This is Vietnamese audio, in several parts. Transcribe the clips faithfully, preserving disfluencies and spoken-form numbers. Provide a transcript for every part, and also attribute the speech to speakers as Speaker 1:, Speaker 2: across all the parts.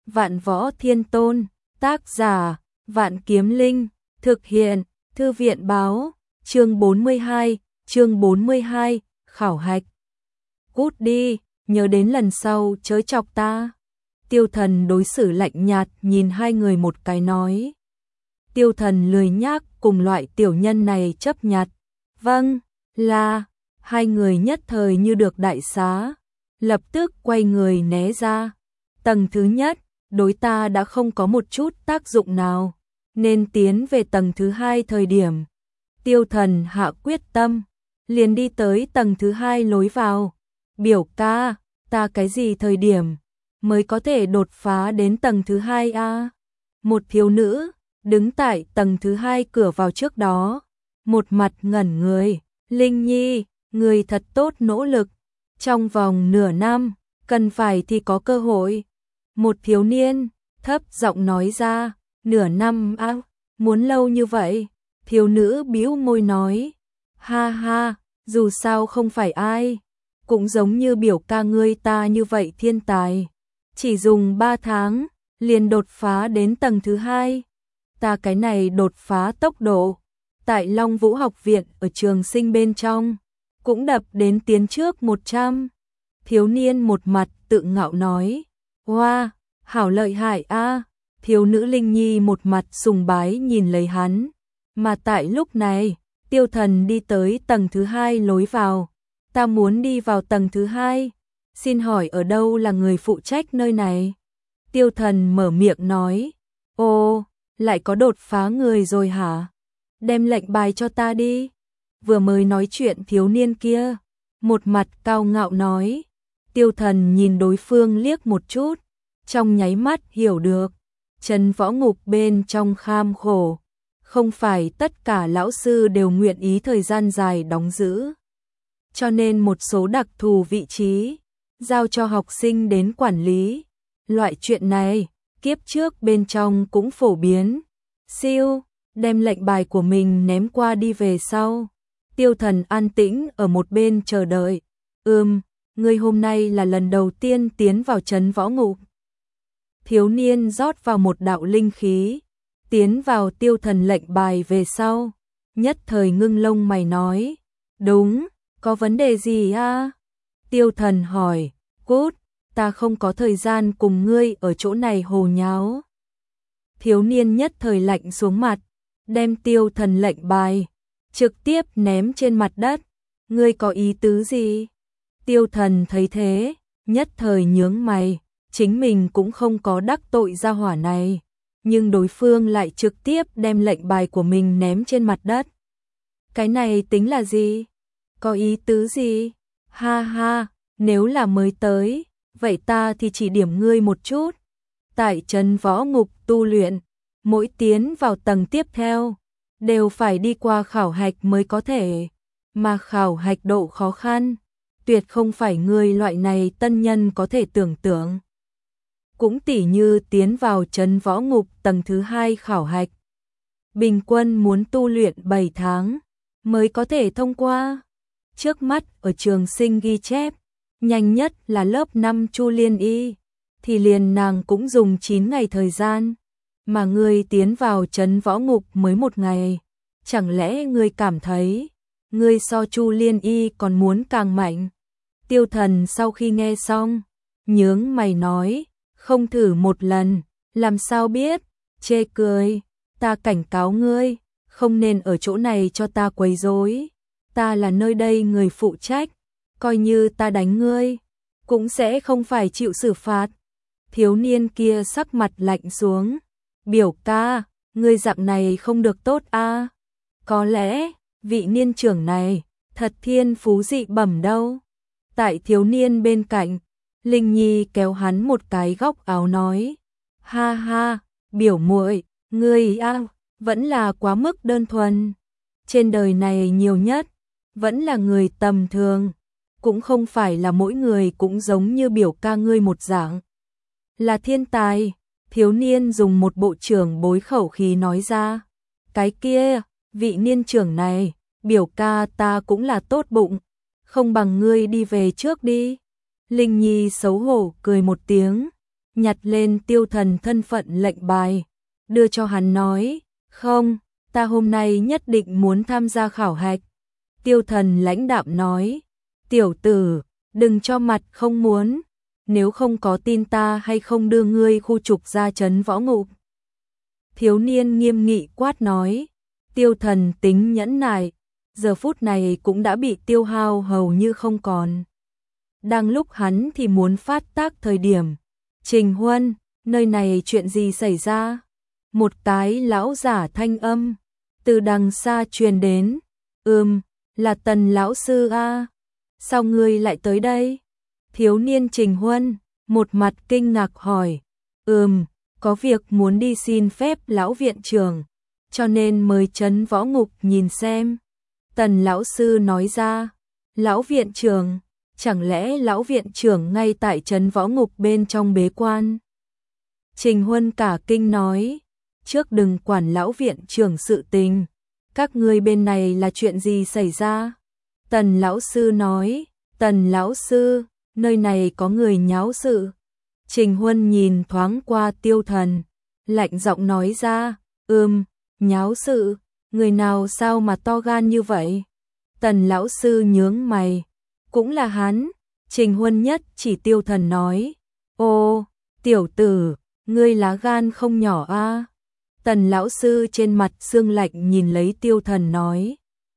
Speaker 1: Vạn Võ Thiên Tôn, tác giả, Vạn Kiếm Linh, thực hiện, Thư viện báo, chương bốn mươi hai, chương bốn mươi hai, khảo hạch. Cút đi, nhớ đến lần sau chớ chọc ta. Tiêu Thần đối xử lạnh nhạt nhìn hai người một cái nói. Tiêu Thần lười nhác cùng loại tiểu nhân này chấp nhặt. Vâng, là, hai người nhất thời như được đại xá, lập tức quay người né ra. Tầng thứ nhất, đối ta đã không có một chút tác dụng nào, nên tiến về tầng thứ hai thời điểm. Tiêu Thần hạ quyết tâm, liền đi tới tầng thứ hai lối vào. Biểu ca, ta cái gì thời điểm mới có thể đột phá đến tầng thứ hai a? Một thiếu nữ đứng tại tầng thứ hai cửa vào trước đó, một mặt ngẩn người. Linh Nhi, người thật tốt nỗ lực, trong vòng nửa năm, cần phải thì có cơ hội. Một thiếu niên thấp giọng nói ra. Nửa năm á, à, muốn lâu như vậy? Thiếu nữ bĩu môi nói. Ha ha, dù sao không phải ai cũng giống như biểu ca ngươi ta như vậy thiên tài, chỉ dùng ba tháng liền đột phá đến tầng thứ hai. Ta cái này đột phá tốc độ, tại Long Vũ học viện ở trường sinh bên trong, cũng đập đến tiến trước một trăm. Thiếu niên một mặt tự ngạo nói. Wow, hảo lợi hại a. Thiếu nữ Linh Nhi một mặt sùng bái nhìn lấy hắn. Mà tại lúc này, Tiêu Thần đi tới tầng thứ hai lối vào. Ta muốn đi vào tầng thứ hai, xin hỏi ở đâu là người phụ trách nơi này? Tiêu Thần mở miệng nói. Ồ, lại có đột phá người rồi hả? Đem lệnh bài cho ta đi. Vừa mới nói chuyện thiếu niên kia, một mặt cao ngạo nói. Tiêu Thần nhìn đối phương liếc một chút, trong nháy mắt hiểu được. Trấn Võ Ngục bên trong kham khổ, không phải tất cả lão sư đều nguyện ý thời gian dài đóng giữ. Cho nên một số đặc thù vị trí, giao cho học sinh đến quản lý. Loại chuyện này, kiếp trước bên trong cũng phổ biến. Siêu, đem lệnh bài của mình ném qua đi về sau. Tiêu Thần an tĩnh ở một bên chờ đợi. Ừm, ngươi hôm nay là lần đầu tiên tiến vào Trấn Võ Ngục. Thiếu niên rót vào một đạo linh khí, tiến vào Tiêu Thần lệnh bài về sau, nhất thời ngưng lông mày nói. Đúng, có vấn đề gì a? Tiêu Thần hỏi. Cút, ta không có thời gian cùng ngươi ở chỗ này hồ nháo. Thiếu niên nhất thời lạnh xuống mặt, đem Tiêu Thần lệnh bài trực tiếp ném trên mặt đất. Ngươi có ý tứ gì? Tiêu Thần thấy thế, nhất thời nhướng mày, chính mình cũng không có đắc tội gia hỏa này, nhưng đối phương lại trực tiếp đem lệnh bài của mình ném trên mặt đất. Cái này tính là gì? Có ý tứ gì? Ha ha, nếu là mới tới, vậy ta thì chỉ điểm ngươi một chút. Tại Trấn Võ Ngục tu luyện, mỗi tiến vào tầng tiếp theo, đều phải đi qua khảo hạch mới có thể, mà khảo hạch độ khó khăn, tuyệt không phải ngươi loại này tân nhân có thể tưởng tượng. Cũng tỉ như tiến vào Trấn Võ Ngục tầng thứ hai khảo hạch, bình quân muốn tu luyện bảy tháng mới có thể thông qua. Trước mắt ở trường sinh ghi chép, nhanh nhất là lớp năm Chu Liên Y, thì liền nàng cũng dùng chín ngày thời gian, mà ngươi tiến vào Trấn Võ Ngục mới một ngày. Chẳng lẽ ngươi cảm thấy ngươi so Chu Liên Y còn muốn càng mạnh? Tiêu Thần sau khi nghe xong, nhướng mày nói. Không thử một lần, làm sao biết? Chê cười, ta cảnh cáo ngươi, không nên ở chỗ này cho ta quấy rối. Ta là nơi đây người phụ trách, coi như ta đánh ngươi, cũng sẽ không phải chịu xử phạt. Thiếu niên kia sắc mặt lạnh xuống. Biểu ca, ngươi dạng này không được tốt a. Có lẽ, vị niên trưởng này, thật thiên phú dị bẩm đâu. Tại thiếu niên bên cạnh, Linh Nhi kéo hắn một cái góc áo nói. Ha ha, biểu muội, ngươi a, vẫn là quá mức đơn thuần. Trên đời này nhiều nhất, vẫn là người tầm thường, cũng không phải là mỗi người cũng giống như biểu ca ngươi một dạng. Là thiên tài, thiếu niên dùng một bộ trưởng bối khẩu khí nói ra. Cái kia, vị niên trưởng này, biểu ca ta cũng là tốt bụng, không bằng ngươi đi về trước đi. Linh Nhi xấu hổ cười một tiếng, nhặt lên Tiêu Thần thân phận lệnh bài, đưa cho hắn nói, không, ta hôm nay nhất định muốn tham gia khảo hạch. Tiêu Thần lãnh đạm nói, tiểu tử, đừng cho mặt không muốn, nếu không có tin ta hay không đưa ngươi khu trục ra trấn võ ngục. Thiếu niên nghiêm nghị quát nói, Tiêu Thần tính nhẫn nại, giờ phút này cũng đã bị tiêu hao hầu như không còn. Đang lúc hắn thì muốn phát tác thời điểm, Trình Huân, nơi này chuyện gì xảy ra? Một cái lão giả thanh âm từ đằng xa truyền đến, ừm, là Tần lão sư a, sao ngươi lại tới đây? Thiếu niên Trình Huân, một mặt kinh ngạc hỏi, ừm, có việc muốn đi xin phép lão viện trưởng, cho nên mời trấn võ ngục nhìn xem. Tần lão sư nói ra, lão viện trưởng, chẳng lẽ lão viện trưởng ngay tại trấn võ ngục bên trong bế quan? Trình Huân cả kinh nói, trước đừng quản lão viện trưởng sự tình, các ngươi bên này là chuyện gì xảy ra? Tần lão sư nói, Tần lão sư, nơi này có người nháo sự. Trình Huân nhìn thoáng qua Tiêu Thần, lạnh giọng nói ra, ừm, nháo sự, người nào sao mà to gan như vậy? Tần lão sư nhướng mày, cũng là hắn. Trình Huân nhất chỉ Tiêu Thần nói, ô, tiểu tử, ngươi lá gan không nhỏ a. Tần lão sư trên mặt sương lạnh nhìn lấy Tiêu Thần nói,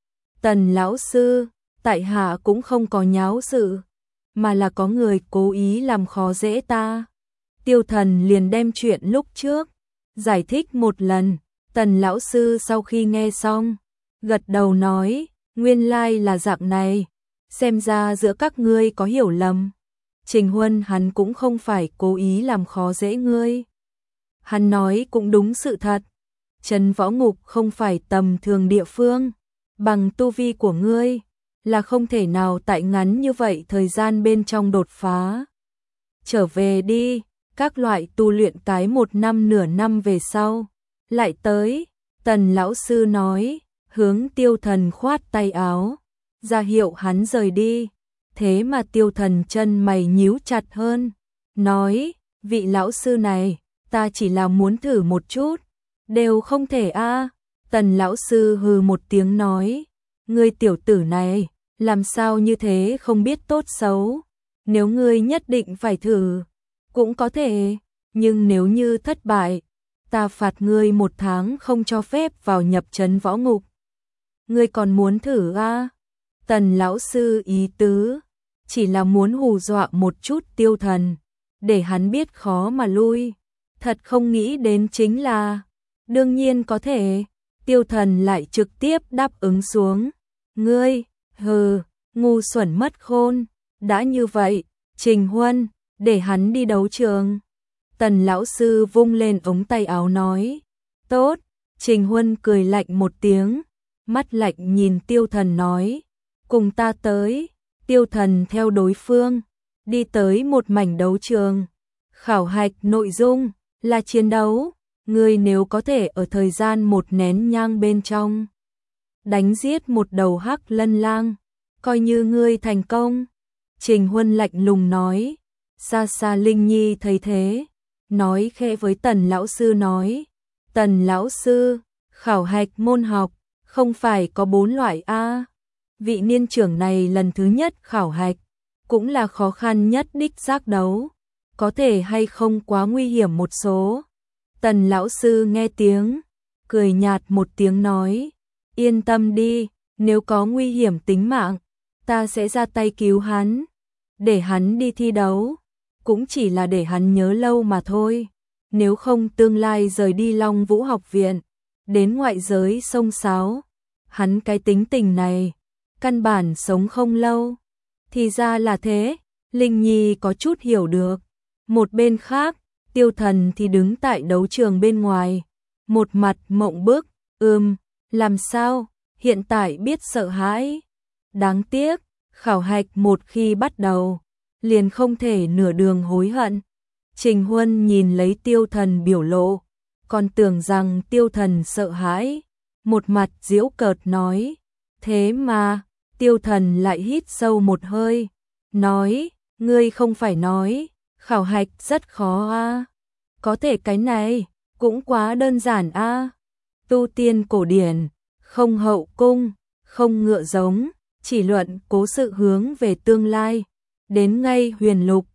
Speaker 1: Tần lão sư, tại hạ cũng không có nháo sự, mà là có người cố ý làm khó dễ ta. Tiêu Thần liền đem chuyện lúc trước giải thích một lần. Tần lão sư sau khi nghe xong, gật đầu nói, nguyên lai là dạng này, xem ra giữa các ngươi có hiểu lầm. Trình Huân hắn cũng không phải cố ý làm khó dễ ngươi. Hắn nói cũng đúng sự thật, trấn võ ngục không phải tầm thường địa phương, bằng tu vi của ngươi là không thể nào tại ngắn như vậy thời gian bên trong đột phá. Trở về đi, các loại tu luyện cái một năm nửa năm về sau lại tới. Tần lão sư nói, hướng Tiêu Thần khoát tay áo, ra hiệu hắn rời đi. Thế mà Tiêu Thần chân mày nhíu chặt hơn, nói, vị lão sư này, ta chỉ là muốn thử một chút, đều không thể a. Tần lão sư hừ một tiếng nói, ngươi tiểu tử này, làm sao như thế không biết tốt xấu, nếu ngươi nhất định phải thử, cũng có thể, nhưng nếu như thất bại, ta phạt ngươi một tháng không cho phép vào nhập trấn võ ngục. Ngươi còn muốn thử a? Tần lão sư ý tứ chỉ là muốn hù dọa một chút Tiêu Thần, để hắn biết khó mà lui. Thật không nghĩ đến chính là, đương nhiên có thể. Tiêu Thần lại trực tiếp đáp ứng xuống. Ngươi, hừ, ngu xuẩn mất khôn. Đã như vậy, Trình Huân, để hắn đi đấu trường. Tần lão sư vung lên ống tay áo nói, tốt. Trình Huân cười lạnh một tiếng, mắt lạnh nhìn Tiêu Thần nói, cùng ta tới. Tiêu Thần theo đối phương, đi tới một mảnh đấu trường. Khảo hạch nội dung là chiến đấu, ngươi nếu có thể ở thời gian một nén nhang bên trong đánh giết một đầu hắc lân lang, coi như ngươi thành công. Trình Huân lạnh lùng nói. Xa xa Linh Nhi thấy thế, nói khẽ với Tần lão sư nói, Tần lão sư, khảo hạch môn học không phải có bốn loại a? Vị niên trưởng này lần thứ nhất khảo hạch, cũng là khó khăn nhất đích xác đấu, có thể hay không quá nguy hiểm một số. Tần lão sư nghe tiếng, cười nhạt một tiếng nói, yên tâm đi, nếu có nguy hiểm tính mạng, ta sẽ ra tay cứu hắn, để hắn đi thi đấu, cũng chỉ là để hắn nhớ lâu mà thôi, nếu không tương lai rời đi Long Vũ học viện, đến ngoại giới xông xáo, hắn cái tính tình này, căn bản sống không lâu. Thì ra là thế, Linh Nhi có chút hiểu được. Một bên khác, Tiêu Thần thì đứng tại đấu trường bên ngoài, một mặt mộng bức, ừm, làm sao, hiện tại biết sợ hãi. Đáng tiếc, khảo hạch một khi bắt đầu, liền không thể nửa đường hối hận. Trình Huân nhìn lấy Tiêu Thần biểu lộ, còn tưởng rằng Tiêu Thần sợ hãi, một mặt giễu cợt nói, thế mà, Tiêu Thần lại hít sâu một hơi, nói, ngươi không phải nói, Khảo hạch rất khó a. Có thể cái này cũng quá đơn giản a. Tu tiên cổ điển, không hậu cung, không ngựa giống, chỉ luận cố sự hướng về tương lai. Đến ngay huyền lục,